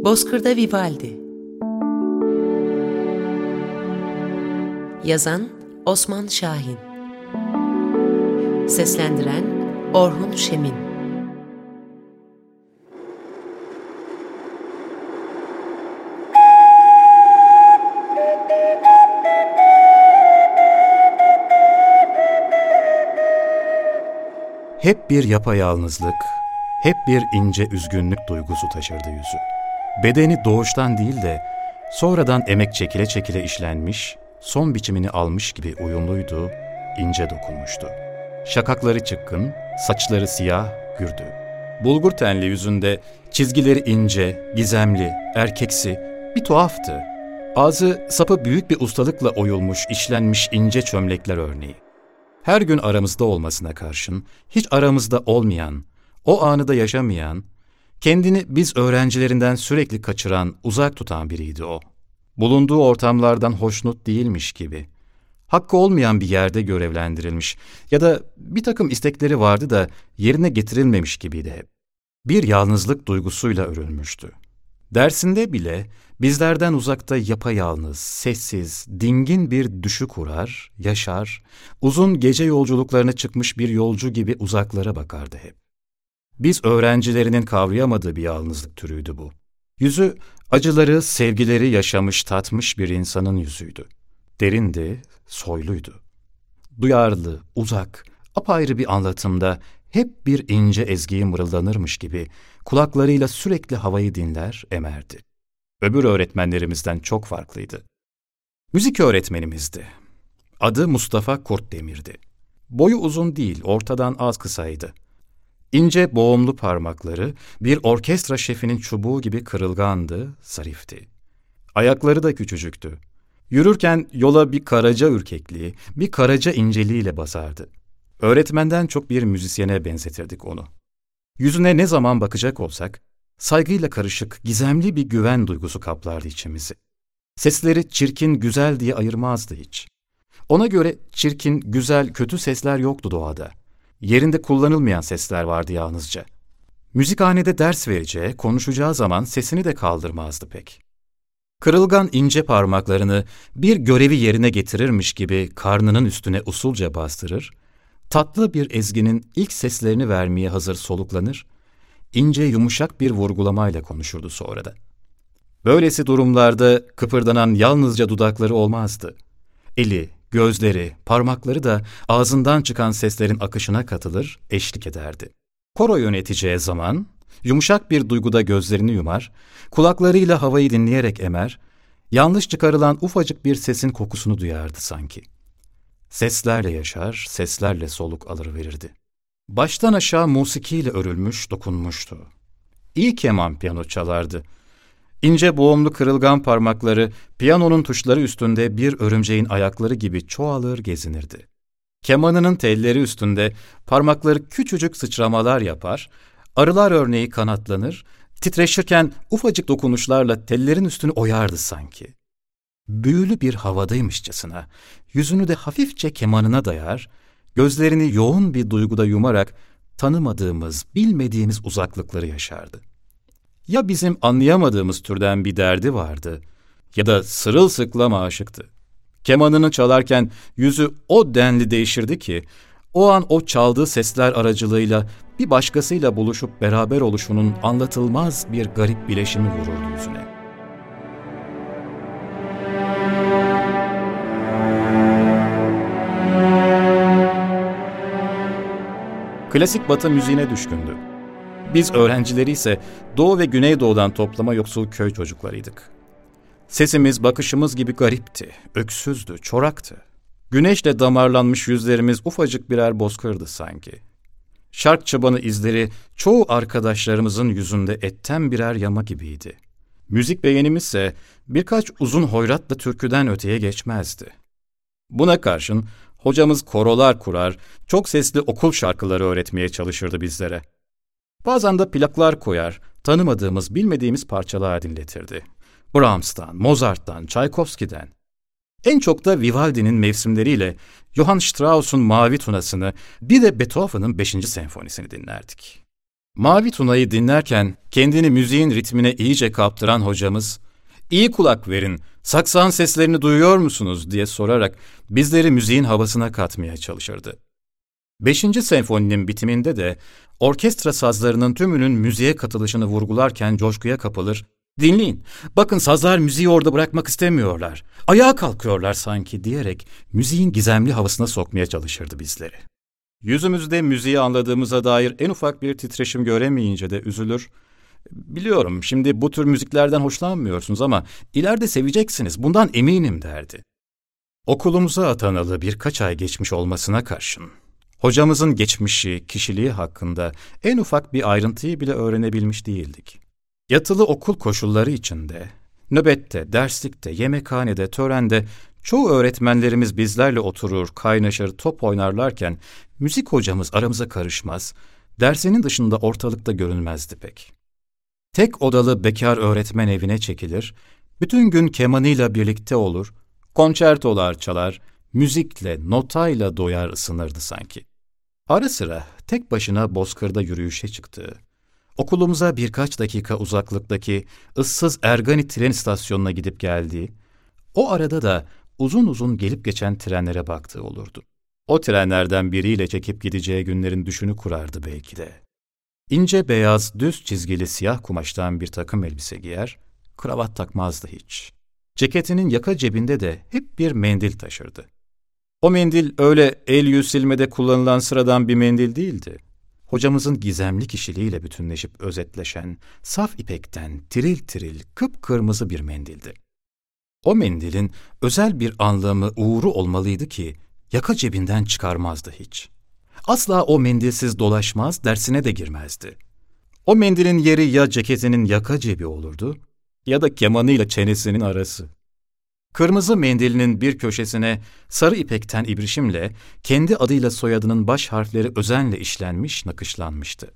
Bozkır'da Vivaldi. Yazan Osman Şahin. Seslendiren Orhun Şemin. Hep bir yapayalnızlık, hep bir ince üzgünlük duygusu taşırdı yüzü. Bedeni doğuştan değil de sonradan emek çekile çekile işlenmiş, son biçimini almış gibi uyumluydu, ince dokunmuştu. Şakakları çıkkın, saçları siyah, gürdü. Bulgur tenli yüzünde çizgileri ince, gizemli, erkeksi, bir tuhaftı. Ağzı sapı büyük bir ustalıkla oyulmuş, işlenmiş ince çömlekler örneği. Her gün aramızda olmasına karşın, hiç aramızda olmayan, o anı da yaşamayan, kendini biz öğrencilerinden sürekli kaçıran, uzak tutan biriydi o. Bulunduğu ortamlardan hoşnut değilmiş gibi, hakkı olmayan bir yerde görevlendirilmiş ya da bir takım istekleri vardı da yerine getirilmemiş gibiydi hep. Bir yalnızlık duygusuyla örülmüştü. Dersinde bile bizlerden uzakta yapayalnız, sessiz, dingin bir düşü kurar, yaşar, uzun gece yolculuklarına çıkmış bir yolcu gibi uzaklara bakardı hep. Biz öğrencilerinin kavrayamadığı bir yalnızlık türüydü bu. Yüzü, acıları, sevgileri yaşamış, tatmış bir insanın yüzüydü. Derindi, soyluydu. Duyarlı, uzak, apayrı bir anlatımda hep bir ince ezgiyi mırıldanırmış gibi kulaklarıyla sürekli havayı dinler, emerdi. Öbür öğretmenlerimizden çok farklıydı. Müzik öğretmenimizdi. Adı Mustafa Kurtdemir'di. Boyu uzun değil, ortadan az kısaydı. İnce boğumlu parmakları bir orkestra şefinin çubuğu gibi kırılgandı, zarifti. Ayakları da küçücüktü. Yürürken yola bir karaca ürkekliği, bir karaca inceliğiyle basardı. Öğretmenden çok bir müzisyene benzetirdik onu. Yüzüne ne zaman bakacak olsak, saygıyla karışık, gizemli bir güven duygusu kaplardı içimizi. Sesleri çirkin, güzel diye ayırmazdı hiç. Ona göre çirkin, güzel, kötü sesler yoktu doğada. Yerinde kullanılmayan sesler vardı yalnızca. Müzikhanede ders vereceği, konuşacağı zaman sesini de kaldırmazdı pek. Kırılgan ince parmaklarını bir görevi yerine getirirmiş gibi karnının üstüne usulca bastırır, tatlı bir ezginin ilk seslerini vermeye hazır soluklanır, ince yumuşak bir vurgulamayla konuşurdu sonra da. Böylesi durumlarda kıpırdanan yalnızca dudakları olmazdı. Eli, gözleri, parmakları da ağzından çıkan seslerin akışına katılır, eşlik ederdi. Koro yöneteceği zaman yumuşak bir duyguda gözlerini yumar, kulaklarıyla havayı dinleyerek emer, yanlış çıkarılan ufacık bir sesin kokusunu duyardı sanki. Seslerle yaşar, seslerle soluk alıverirdi. Baştan aşağı musikiyle örülmüş, dokunmuştu. İyi keman piyano çalardı. İnce boğumlu kırılgan parmakları, piyanonun tuşları üstünde bir örümceğin ayakları gibi çoğalır gezinirdi. Kemanının telleri üstünde parmakları küçücük sıçramalar yapar, arılar örneği kanatlanır, titreşirken ufacık dokunuşlarla tellerin üstünü oyardı sanki. Büyülü bir havadaymışçasına, yüzünü de hafifçe kemanına dayar, gözlerini yoğun bir duyguda yumarak tanımadığımız, bilmediğimiz uzaklıkları yaşardı. Ya bizim anlayamadığımız türden bir derdi vardı ya da sırılsıklam aşıktı. Kemanını çalarken yüzü o denli değişirdi ki, o an o çaldığı sesler aracılığıyla bir başkasıyla buluşup beraber oluşunun anlatılmaz bir garip bileşimi vururdu yüzüne. Klasik Batı müziğine düşkündü. Biz öğrencileri ise Doğu ve Güneydoğu'dan toplama yoksul köy çocuklarıydık. Sesimiz, bakışımız gibi garipti, öksüzdü, çoraktı. Güneşle damarlanmış yüzlerimiz ufacık birer bozkırdı sanki. Şark çobanı izleri çoğu arkadaşlarımızın yüzünde etten birer yama gibiydi. Müzik beğenimizse birkaç uzun hoyratla türküden öteye geçmezdi. Buna karşın hocamız korolar kurar, çok sesli okul şarkıları öğretmeye çalışırdı bizlere. Bazen de plaklar koyar, tanımadığımız, bilmediğimiz parçalar dinletirdi. Brahms'tan, Mozart'tan, Çaykovski'den. En çok da Vivaldi'nin mevsimleriyle Johann Strauss'un Mavi Tunası'nı, bir de Beethoven'ın 5. senfonisini dinlerdik. Mavi Tuna'yı dinlerken kendini müziğin ritmine iyice kaptıran hocamız, "İyi kulak verin, saksan seslerini duyuyor musunuz?" diye sorarak bizleri müziğin havasına katmaya çalışırdı. 5. senfoninin bitiminde de orkestra sazlarının tümünün müziğe katılışını vurgularken coşkuya kapılır, "Dinleyin, bakın sazlar müziği orada bırakmak istemiyorlar, ayağa kalkıyorlar sanki" diyerek müziğin gizemli havasına sokmaya çalışırdı bizleri. Yüzümüzde müziği anladığımıza dair en ufak bir titreşim göremeyince de üzülür, "Biliyorum, şimdi bu tür müziklerden hoşlanmıyorsunuz ama ileride seveceksiniz, bundan eminim" derdi. Okulumuza atanalı birkaç ay geçmiş olmasına karşın, hocamızın geçmişi, kişiliği hakkında en ufak bir ayrıntıyı bile öğrenebilmiş değildik. Yatılı okul koşulları içinde, nöbette, derslikte, yemekhanede, törende çoğu öğretmenlerimiz bizlerle oturur, kaynaşır, top oynarlarken müzik hocamız aramıza karışmaz, dersinin dışında ortalıkta görünmezdi pek. Tek odalı bekar öğretmen evine çekilir, bütün gün kemanıyla birlikte olur, konçertolar çalar, müzikle, notayla doyar ısınırdı sanki. Ara sıra tek başına bozkırda yürüyüşe çıktığı, okulumuza birkaç dakika uzaklıktaki ıssız Ergani tren istasyonuna gidip geldiği, o arada da uzun uzun gelip geçen trenlere baktığı olurdu. O trenlerden biriyle çekip gideceği günlerin düşünü kurardı belki de. İnce beyaz, düz çizgili siyah kumaştan bir takım elbise giyer, kravat takmazdı hiç. Ceketinin yaka cebinde de hep bir mendil taşırdı. O mendil öyle el yüz silmede kullanılan sıradan bir mendil değildi. Hocamızın gizemli kişiliğiyle bütünleşip özetleşen, saf ipekten tiril tiril kıpkırmızı bir mendildi. O mendilin özel bir anlamı, uğuru olmalıydı ki yaka cebinden çıkarmazdı hiç. Asla o mendilsiz dolaşmaz, dersine de girmezdi. O mendilin yeri ya ceketinin yaka cebi olurdu ya da kemanıyla çenesinin arası. Kırmızı mendilinin bir köşesine sarı ipekten ibrişimle kendi adıyla soyadının baş harfleri özenle işlenmiş, nakışlanmıştı.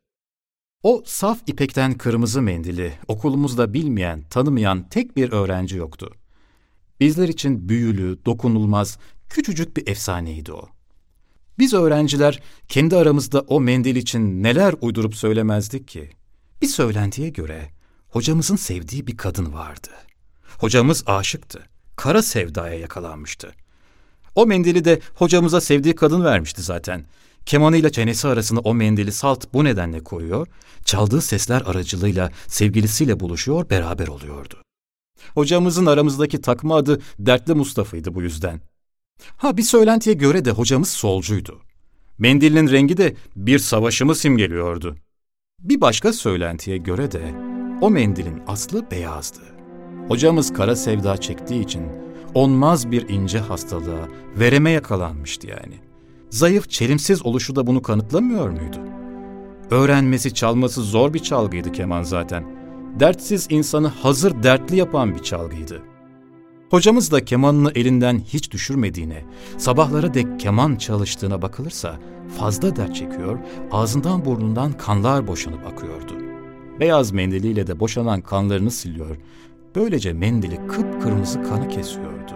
O saf ipekten kırmızı mendili okulumuzda bilmeyen, tanımayan tek bir öğrenci yoktu. Bizler için büyülü, dokunulmaz, küçücük bir efsaneydi o. Biz öğrenciler kendi aramızda o mendil için neler uydurup söylemezdik ki? Bir söylentiye göre hocamızın sevdiği bir kadın vardı. Hocamız aşıktı, kara sevdaya yakalanmıştı. O mendili de hocamıza sevdiği kadın vermişti zaten. Kemanıyla çenesi arasına o mendili salt bu nedenle koyuyor, çaldığı sesler aracılığıyla sevgilisiyle buluşuyor, beraber oluyordu. Hocamızın aramızdaki takma adı Dertli Mustafa'ydı bu yüzden. Bir söylentiye göre de hocamız solcuydu. Mendilinin rengi de bir savaşımı simgeliyordu. Bir başka söylentiye göre de o mendilin aslı beyazdı. Hocamız kara sevda çektiği için onmaz bir ince hastalığa, vereme yakalanmıştı yani. Zayıf, çelimsiz oluşu da bunu kanıtlamıyor muydu? Öğrenmesi, çalması zor bir çalgıydı keman zaten. Dertsiz insanı hazır dertli yapan bir çalgıydı. Hocamız da kemanını elinden hiç düşürmediğine, sabahlara dek keman çalıştığına bakılırsa fazla dert çekiyor, ağzından burnundan kanlar boşanıp akıyordu. Beyaz mendiliyle de boşanan kanlarını siliyor, böylece mendili kıpkırmızı kanı kesiyordu.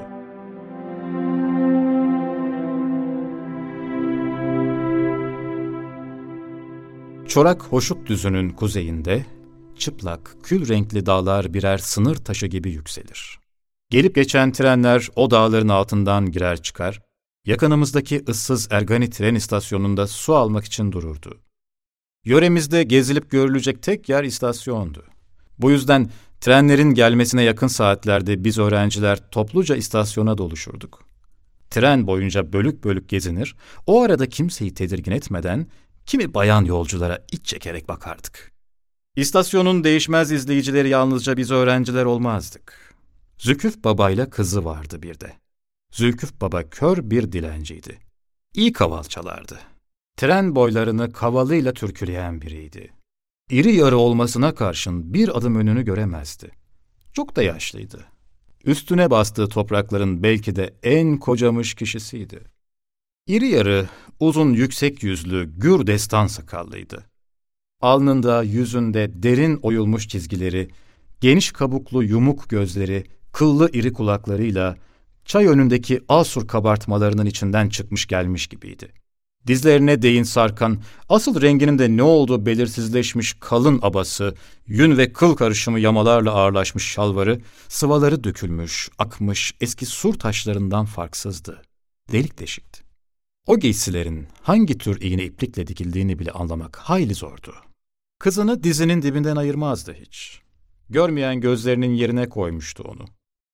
Çorak Hoşut Düzü'nün kuzeyinde, çıplak, kül renkli dağlar birer sınır taşı gibi yükselir. Gelip geçen trenler o dağların altından girer çıkar, yakınımızdaki ıssız Ergani tren istasyonunda su almak için dururdu. Yöremizde gezilip görülecek tek yer istasyondu. Bu yüzden trenlerin gelmesine yakın saatlerde biz öğrenciler topluca istasyona doluşurduk. Tren boyunca bölük bölük gezinir, o arada kimseyi tedirgin etmeden kimi bayan yolculara iç çekerek bakardık. İstasyonun değişmez izleyicileri yalnızca biz öğrenciler olmazdık. Zülküf Baba'yla kızı vardı bir de. Zülküf Baba kör bir dilenciydi. İyi kaval çalardı. Tren boylarını kavalıyla türküleyen biriydi. İri yarı olmasına karşın bir adım önünü göremezdi. Çok da yaşlıydı. Üstüne bastığı toprakların belki de en kocamış kişisiydi. İri yarı, uzun yüksek yüzlü, gür destan sakallıydı. Alnında, yüzünde derin oyulmuş çizgileri, geniş kabuklu yumuk gözleri, kıllı iri kulaklarıyla çay önündeki Asur kabartmalarının içinden çıkmış gelmiş gibiydi. Dizlerine değin sarkan, asıl renginin de ne olduğu belirsizleşmiş kalın abası, yün ve kıl karışımı yamalarla ağırlaşmış şalvarı, sıvaları dökülmüş, akmış eski sur taşlarından farksızdı. Delik deşikti. O giysilerin hangi tür iğne iplikle dikildiğini bile anlamak hayli zordu. Kızını dizinin dibinden ayırmazdı hiç. Görmeyen gözlerinin yerine koymuştu onu.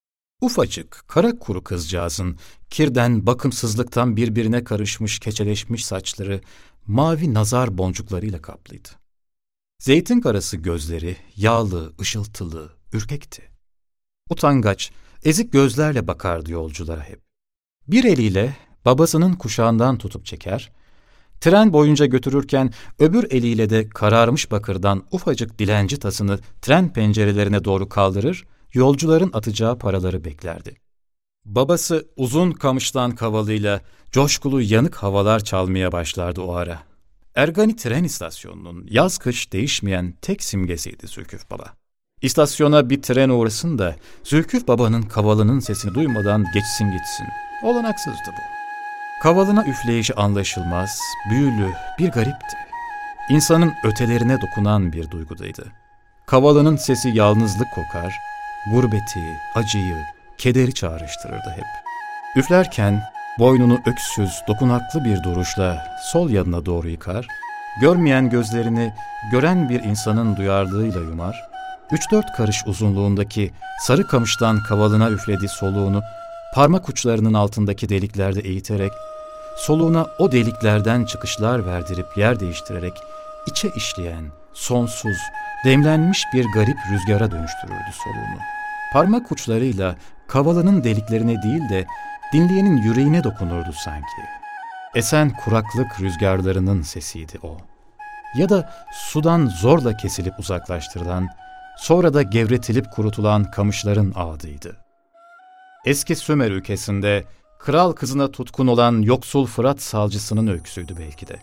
Ufacık, kara kuru kızcağızın kirden, bakımsızlıktan birbirine karışmış, keçeleşmiş saçları mavi nazar boncuklarıyla kaplıydı. Zeytin karası gözleri yağlı, ışıltılı, ürkekti. Utangaç, ezik gözlerle bakardı yolculara hep. Bir eliyle babasının kuşağından tutup çeker, tren boyunca götürürken öbür eliyle de kararmış bakırdan ufacık dilenci tasını tren pencerelerine doğru kaldırır, yolcuların atacağı paraları beklerdi. Babası uzun kamıştan kavalıyla coşkulu yanık havalar çalmaya başlardı o ara. Ergani tren istasyonunun yaz kış değişmeyen tek simgesiydi Zülküf Baba. İstasyona bir tren uğrasın da Zülküf Baba'nın kavalının sesini duymadan geçsin gitsin. Olanaksızdı bu. Kavalına üfleyişi anlaşılmaz, büyülü, bir garipti. İnsanın ötelerine dokunan bir duygudaydı. Kavalının sesi yalnızlık kokar, gurbeti, acıyı, kederi çağrıştırırdı hep. Üflerken boynunu öksüz, dokunaklı bir duruşla sol yanına doğru yıkar, görmeyen gözlerini gören bir insanın duyarlılığıyla yumar, 3-4 karış uzunluğundaki sarı kamıştan kavalına üflediği soluğunu parmak uçlarının altındaki deliklerde eğiterek, soluğuna o deliklerden çıkışlar verdirip yer değiştirerek içe işleyen, sonsuz, demlenmiş bir garip rüzgara dönüştürürdü soluğunu. Parmak uçlarıyla kavalının deliklerine değil de dinleyenin yüreğine dokunurdu sanki. Esen kuraklık rüzgarlarının sesiydi o. Ya da sudan zorla kesilip uzaklaştırılan, sonra da gevretilip kurutulan kamışların ağıdıydı. Eski Sümer ülkesinde kral kızına tutkun olan yoksul Fırat salcısının öyküsüydü belki de.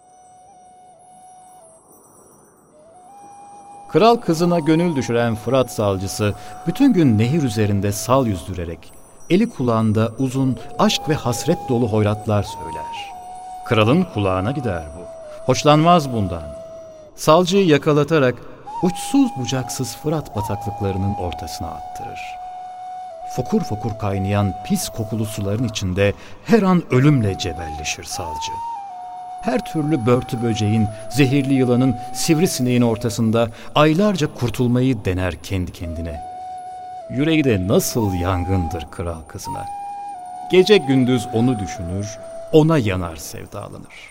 Kral kızına gönül düşüren Fırat salcısı bütün gün nehir üzerinde sal yüzdürerek, eli kulağında uzun aşk ve hasret dolu hoyratlar söyler. Kralın kulağına gider bu. Hoşlanmaz bundan. Salcıyı yakalatarak uçsuz bucaksız Fırat bataklıklarının ortasına attırır. Fokur fokur kaynayan pis kokulu suların içinde her an ölümle cebelleşir salcı. Her türlü börtü böceğin, zehirli yılanın, sivrisineğin ortasında aylarca kurtulmayı dener kendi kendine. Yüreği de nasıl yangındır kral kızına. Gece gündüz onu düşünür, ona yanar sevdalanır.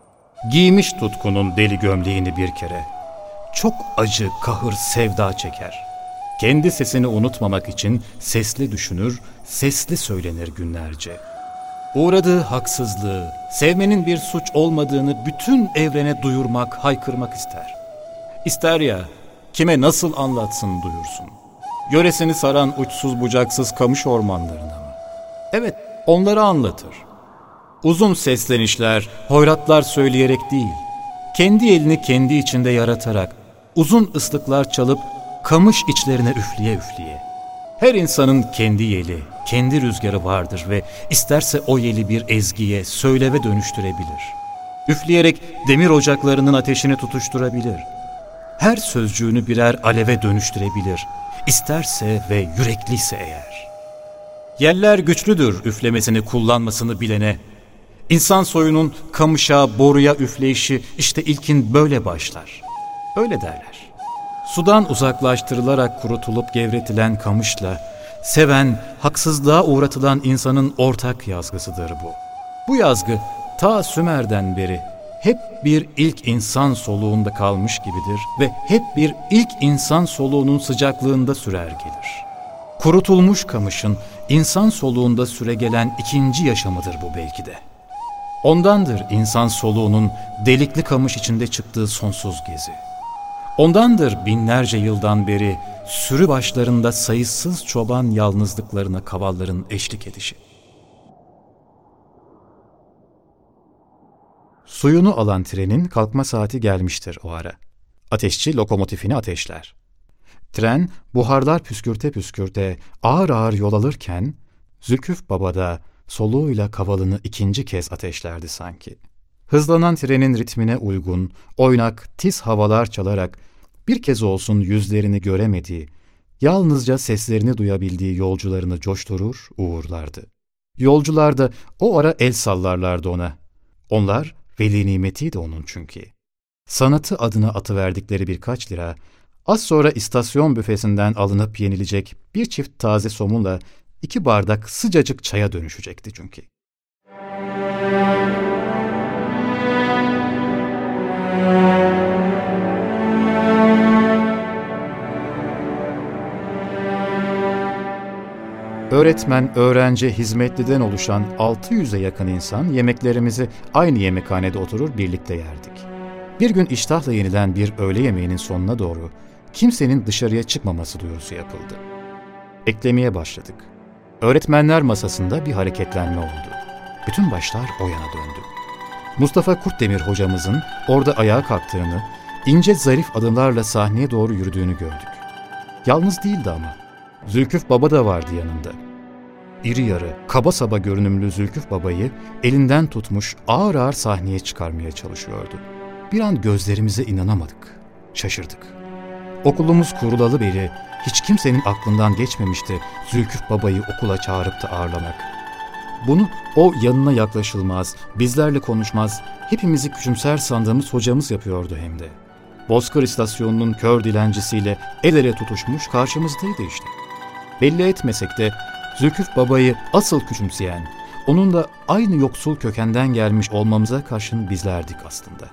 Giymiş tutkunun deli gömleğini bir kere. Çok acı, kahır, sevda çeker. Kendi sesini unutmamak için sesli düşünür, sesli söylenir günlerce. Uğradığı haksızlığı, sevmenin bir suç olmadığını bütün evrene duyurmak, haykırmak ister. İster ya, kime nasıl anlatsın duyursun. Yöresini saran uçsuz bucaksız kamış ormanlarına mı? Evet, onları anlatır. Uzun seslenişler, hoyratlar söyleyerek değil, kendi elini kendi içinde yaratarak, uzun ıslıklar çalıp kamış içlerine üfleye üfleye. Her insanın kendi yeli, kendi rüzgarı vardır ve isterse o yeli bir ezgiye, söyleve dönüştürebilir. Üfleyerek demir ocaklarının ateşini tutuşturabilir. Her sözcüğünü birer aleve dönüştürebilir. İsterse ve yürekliyse eğer. Yeller güçlüdür üflemesini kullanmasını bilene. İnsan soyunun kamışa, boruya üfleyişi işte ilkin böyle başlar. Öyle derler. Sudan uzaklaştırılarak kurutulup gevretilen kamışla, seven, haksızlığa uğratılan insanın ortak yazgısıdır bu. Bu yazgı ta Sümer'den beri hep bir ilk insan soluğunda kalmış gibidir ve hep bir ilk insan soluğunun sıcaklığında sürer gelir. Kurutulmuş kamışın insan soluğunda süregelen ikinci yaşamıdır bu belki de. Ondandır insan soluğunun delikli kamış içinde çıktığı sonsuz gezi. Ondandır binlerce yıldan beri sürü başlarında sayısız çoban yalnızlıklarına kavalların eşlik edişi. Suyunu alan trenin kalkma saati gelmiştir o ara. Ateşçi lokomotifini ateşler. Tren buharlar püskürte püskürte ağır ağır yol alırken Zülküf Baba da soluğuyla kavalını ikinci kez ateşlerdi sanki. Hızlanan trenin ritmine uygun, oynak, tiz havalar çalarak bir kez olsun yüzlerini göremediği, yalnızca seslerini duyabildiği yolcularını coşturur, uğurlardı. Yolcular da o ara el sallarlardı ona. Onlar veli nimetiydi onun çünkü. Sanatı adına atıverdikleri birkaç lira, az sonra istasyon büfesinden alınıp yenilecek bir çift taze somunla 2 bardak sıcacık çaya dönüşecekti çünkü. Öğretmen, öğrenci, hizmetliden oluşan 600'e yakın insan yemeklerimizi aynı yemekhanede oturur birlikte yerdik. Bir gün iştahla yenilen bir öğle yemeğinin sonuna doğru kimsenin dışarıya çıkmaması duyurusu yapıldı. Beklemeye başladık. Öğretmenler masasında bir hareketlenme oldu. Bütün başlar o yana döndü. Mustafa Kurtdemir hocamızın orada ayağa kalktığını, ince zarif adımlarla sahneye doğru yürüdüğünü gördük. Yalnız değildi ama. Zülküf Baba da vardı yanında. İri yarı, kaba saba görünümlü Zülküf Baba'yı elinden tutmuş ağır ağır sahneye çıkarmaya çalışıyordu. Bir an gözlerimize inanamadık, şaşırdık. Okulumuz kurulalı beri hiç kimsenin aklından geçmemişti Zülküf Baba'yı okula çağırıp da ağırlamak. Bunu o yanına yaklaşılmaz, bizlerle konuşmaz, hepimizi küçümser sandığımız hocamız yapıyordu hem de. Bozkır istasyonunun kör dilencisiyle el ele tutuşmuş karşımızdaydı işte. Belli etmesek de Zülküf Baba'yı asıl küçümseyen, onunla aynı yoksul kökenden gelmiş olmamıza karşın bizlerdik aslında.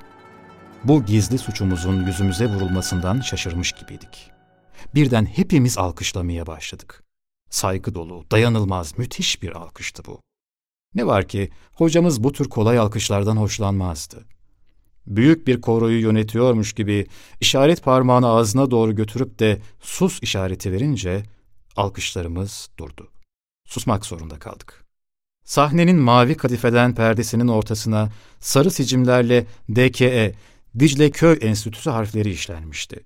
Bu gizli suçumuzun yüzümüze vurulmasından şaşırmış gibiydik. Birden hepimiz alkışlamaya başladık. Saygı dolu, dayanılmaz, müthiş bir alkıştı bu. Ne var ki hocamız bu tür kolay alkışlardan hoşlanmazdı. Büyük bir koroyu yönetiyormuş gibi işaret parmağını ağzına doğru götürüp de sus işareti verince alkışlarımız durdu. Susmak zorunda kaldık. Sahnenin mavi kadifeden perdesinin ortasına sarı sicimlerle DKE, Dicle Köy Enstitüsü harfleri işlenmişti.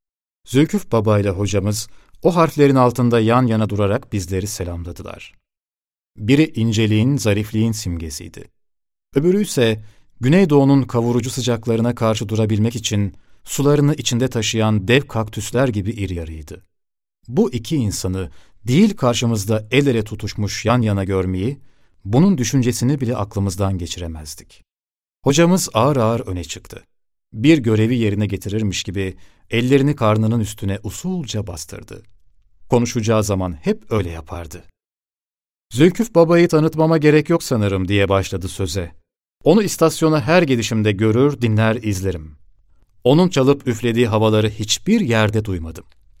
Zülküf Baba ile hocamız o harflerin altında yan yana durarak bizleri selamladılar. Biri inceliğin, zarifliğin simgesiydi. Öbürü ise Güneydoğu'nun kavurucu sıcaklarına karşı durabilmek için sularını içinde taşıyan dev kaktüsler gibi iri yarıydı. Bu iki insanı değil karşımızda el ele tutuşmuş yan yana görmeyi, bunun düşüncesini bile aklımızdan geçiremezdik. Hocamız ağır ağır öne çıktı. Bir görevi yerine getirirmiş gibi ellerini karnının üstüne usulca bastırdı. Konuşacağı zaman hep öyle yapardı. Zülküf Baba'yı tanıtmama gerek yok sanırım diye başladı söze. Onu istasyona her gidişimde görür, dinler, izlerim. Onun çalıp üflediği havaları hiçbir yerde duymadım.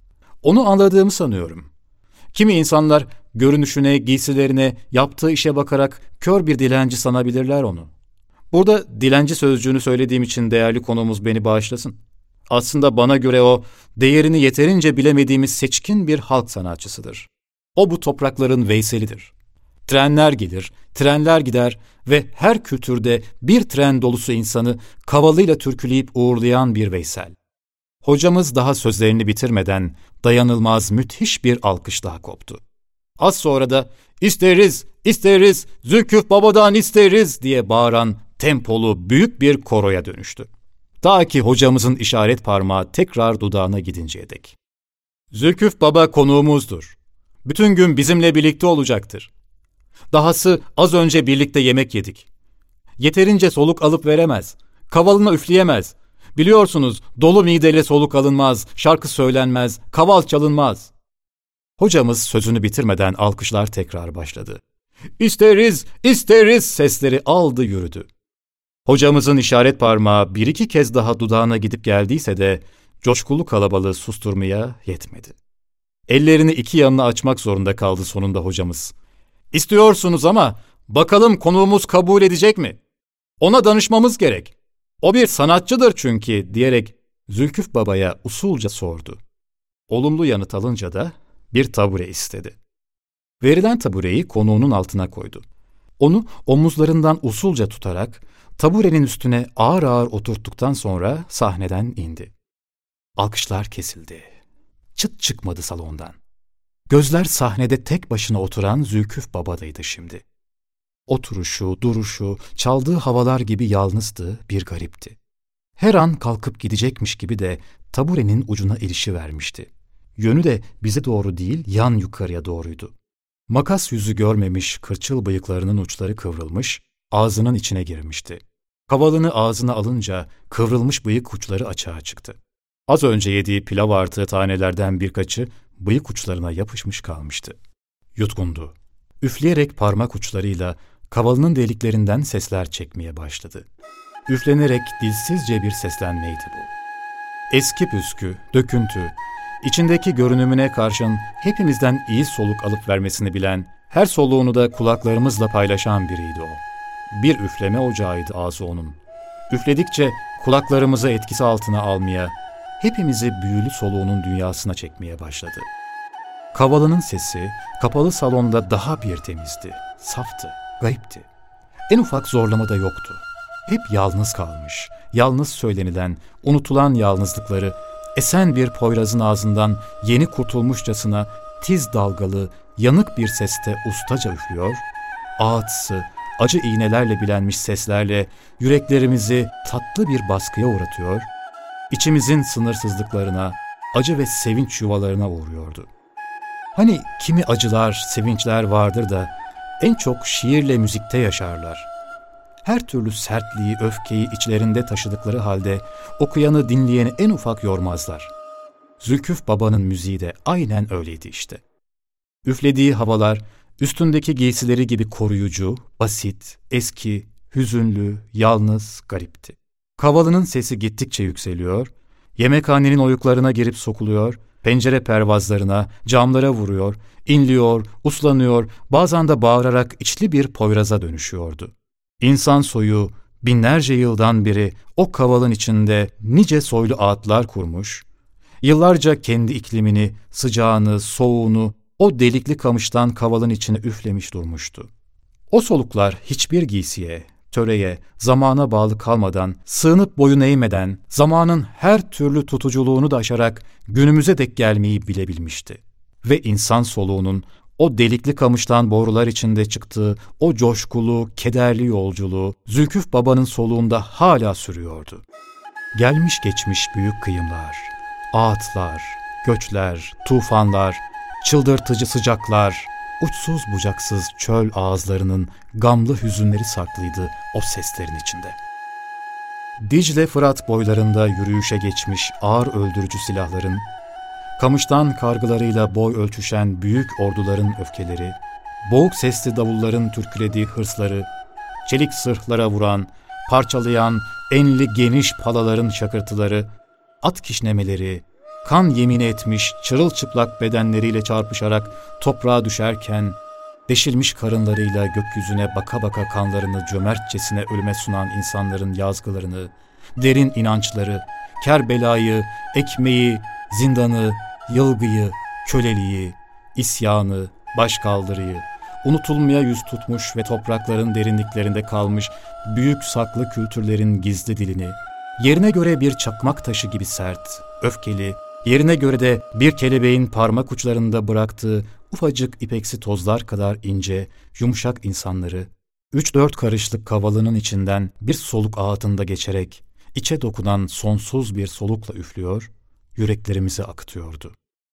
Onu anladığımı sanıyorum. Kimi insanlar görünüşüne, giysilerine, yaptığı işe bakarak kör bir dilenci sanabilirler onu. Burada dilenci sözcüğünü söylediğim için değerli konuğumuz beni bağışlasın. Aslında bana göre o, değerini yeterince bilemediğimiz seçkin bir halk sanatçısıdır. O bu toprakların Veysel'idir. Trenler gelir, trenler gider ve her kültürde bir tren dolusu insanı kavalıyla türküleyip uğurlayan bir Veysel. Hocamız daha sözlerini bitirmeden dayanılmaz müthiş bir alkış daha koptu. Az sonra da "İsteriz, isteriz, Zülküf Baba'dan isteriz" diye bağıran tempolu büyük bir koroya dönüştü. Ta ki hocamızın işaret parmağı tekrar dudağına gidinceye dek. "Zülküf Baba konuğumuzdur. Bütün gün bizimle birlikte olacaktır. Dahası az önce birlikte yemek yedik. Yeterince soluk alıp veremez, kavalına üfleyemez. Biliyorsunuz dolu mideyle soluk alınmaz, şarkı söylenmez, kaval çalınmaz." Hocamız sözünü bitirmeden alkışlar tekrar başladı. "İsteriz, isteriz" sesleri aldı yürüdü. Hocamızın işaret parmağı bir iki kez daha dudağına gidip geldiyse de coşkulu kalabalığı susturmaya yetmedi. Ellerini iki yanına açmak zorunda kaldı sonunda hocamız. "İstiyorsunuz ama bakalım konuğumuz kabul edecek mi? Ona danışmamız gerek. O bir sanatçıdır çünkü" diyerek Zülküf Baba'ya usulca sordu. Olumlu yanıt alınca da bir tabure istedi. Verilen tabureyi konuğunun altına koydu. Onu omuzlarından usulca tutarak taburenin üstüne ağır ağır oturttuktan sonra sahneden indi. Alkışlar kesildi. Çıt çıkmadı salondan. Gözler sahnede tek başına oturan Zülküf Baba'daydı şimdi. Oturuşu, duruşu, çaldığı havalar gibi yalnızdı, bir garipti. Her an kalkıp gidecekmiş gibi de taburenin ucuna ilişivermişti. Yönü de bize doğru değil, yan yukarıya doğruydu. Makas yüzü görmemiş kırçıl bıyıklarının uçları kıvrılmış, ağzının içine girmişti. Kavalını ağzına alınca kıvrılmış bıyık uçları açığa çıktı. Az önce yediği pilav artığı tanelerden birkaçı bıyık uçlarına yapışmış kalmıştı. Yutkundu. Üfleyerek parmak uçlarıyla kavalının deliklerinden sesler çekmeye başladı. Üflenerek dilsizce bir seslenmeydi bu. Eski püskü, döküntü, içindeki görünümüne karşın hepimizden iyi soluk alıp vermesini bilen, her soluğunu da kulaklarımızla paylaşan biriydi o. Bir üfleme ocağıydı ağzı onun. Üfledikçe kulaklarımızı etkisi altına almaya, hepimizi büyülü soluğunun dünyasına çekmeye başladı. Kavalının sesi kapalı salonda daha bir temizdi, saftı, garipti. En ufak zorlama da yoktu. Hep yalnız kalmış, yalnız söylenilen, unutulan yalnızlıkları esen bir Poyraz'ın ağzından yeni kurtulmuşçasına tiz dalgalı, yanık bir seste ustaca üflüyor, ağıtsı, acı iğnelerle bilenmiş seslerle yüreklerimizi tatlı bir baskıya uğratıyor, içimizin sınırsızlıklarına, acı ve sevinç yuvalarına uğruyordu. Hani kimi acılar, sevinçler vardır da en çok şiirle müzikte yaşarlar. Her türlü sertliği, öfkeyi içlerinde taşıdıkları halde okuyanı, dinleyeni en ufak yormazlar. Zülküf Baba'nın müziği de aynen öyleydi işte. Üflediği havalar, üstündeki giysileri gibi koruyucu, basit, eski, hüzünlü, yalnız, garipti. Kavalının sesi gittikçe yükseliyor, yemekhanenin oyuklarına girip sokuluyor, pencere pervazlarına, camlara vuruyor, inliyor, uslanıyor, bazen de bağırarak içli bir Poyraz'a dönüşüyordu. İnsan soyu binlerce yıldan beri o kavalın içinde nice soylu ağıtlar kurmuş, yıllarca kendi iklimini, sıcağını, soğuğunu o delikli kamıştan kavalın içine üflemiş durmuştu. O soluklar hiçbir giysiye, töreye, zamana bağlı kalmadan, sığınıp boyun eğmeden, zamanın her türlü tutuculuğunu da aşarak günümüze dek gelmeyi bilebilmişti. Ve insan soluğunun o delikli kamıştan borular içinde çıktığı o coşkulu, kederli yolculuğu Zülküf Baba'nın soluğunda hala sürüyordu. Gelmiş geçmiş büyük kıyımlar, ağıtlar, göçler, tufanlar, çıldırtıcı sıcaklar, uçsuz bucaksız çöl ağızlarının gamlı hüzünleri saklıydı o seslerin içinde. Dicle Fırat boylarında yürüyüşe geçmiş ağır öldürücü silahların, kamıştan kargılarıyla boy ölçüşen büyük orduların öfkeleri, boğuk sesli davulların türkülediği hırsları, çelik sırhlara vuran, parçalayan enli geniş palaların şakırtıları, at kişnemeleri, kan yemin etmiş çırılçıplak bedenleriyle çarpışarak toprağa düşerken, deşilmiş karınlarıyla gökyüzüne baka baka kanlarını cömertçesine ölüme sunan insanların yazgılarını, derin inançları, Kerbela'yı, ekmeği, zindanı, yılgıyı, köleliği, isyanı, başkaldırıyı, unutulmaya yüz tutmuş ve toprakların derinliklerinde kalmış büyük saklı kültürlerin gizli dilini, yerine göre bir çakmak taşı gibi sert, öfkeli, yerine göre de bir kelebeğin parmak uçlarında bıraktığı ufacık ipeksi tozlar kadar ince, yumuşak insanları, 3-4 karışlık kavalının içinden bir soluk ağıtında geçerek, içe dokunan sonsuz bir solukla üflüyor, yüreklerimizi akıtıyordu.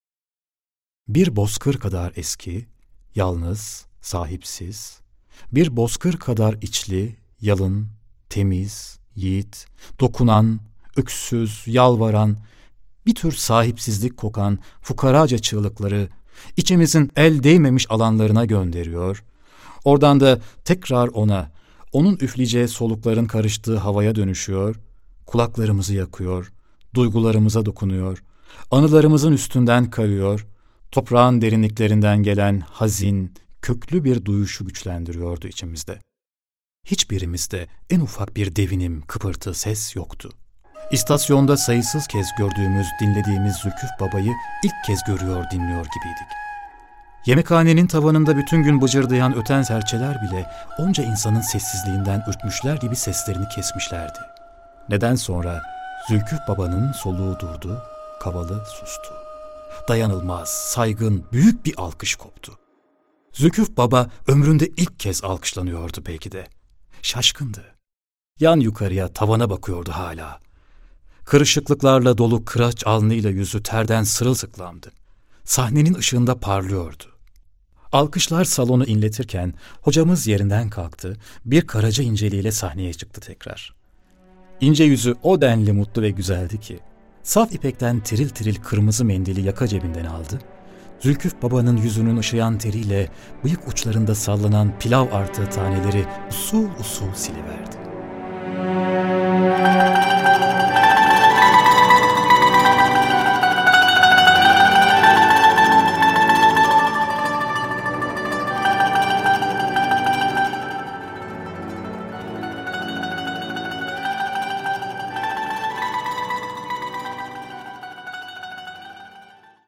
Bir bozkır kadar eski, yalnız, sahipsiz, bir bozkır kadar içli, yalın, temiz, yiğit, dokunan, öksüz, yalvaran, bir tür sahipsizlik kokan fukaraca çığlıkları içimizin el değmemiş alanlarına gönderiyor, oradan da tekrar ona, onun üfleyeceği solukların karıştığı havaya dönüşüyor, kulaklarımızı yakıyor, duygularımıza dokunuyor, anılarımızın üstünden kayıyor, toprağın derinliklerinden gelen hazin, köklü bir duyuşu güçlendiriyordu içimizde. Hiçbirimizde en ufak bir devinim, kıpırtı, ses yoktu. İstasyonda sayısız kez gördüğümüz, dinlediğimiz Zülküf Baba'yı ilk kez görüyor, dinliyor gibiydik. Yemekhanenin tavanında bütün gün bıcırdayan öten serçeler bile onca insanın sessizliğinden ürkmüşler gibi seslerini kesmişlerdi. Neden sonra Zülküf Baba'nın soluğu durdu, kavalı sustu. Dayanılmaz, saygın, büyük bir alkış koptu. Zülküf Baba ömründe ilk kez alkışlanıyordu belki de. Şaşkındı. Yan yukarıya tavana bakıyordu hala. Kırışıklıklarla dolu kıraç alnıyla yüzü terden sırılsıklamdı. Sahnenin ışığında parlıyordu. Alkışlar salonu inletirken hocamız yerinden kalktı, bir karaca inceliğiyle sahneye çıktı tekrar. İnce yüzü o denli mutlu ve güzeldi ki, saf ipekten tiril tiril kırmızı mendili yaka cebinden aldı, Zülküf Baba'nın yüzünün ışıyan teriyle bıyık uçlarında sallanan pilav artığı taneleri usul usul siliverdi.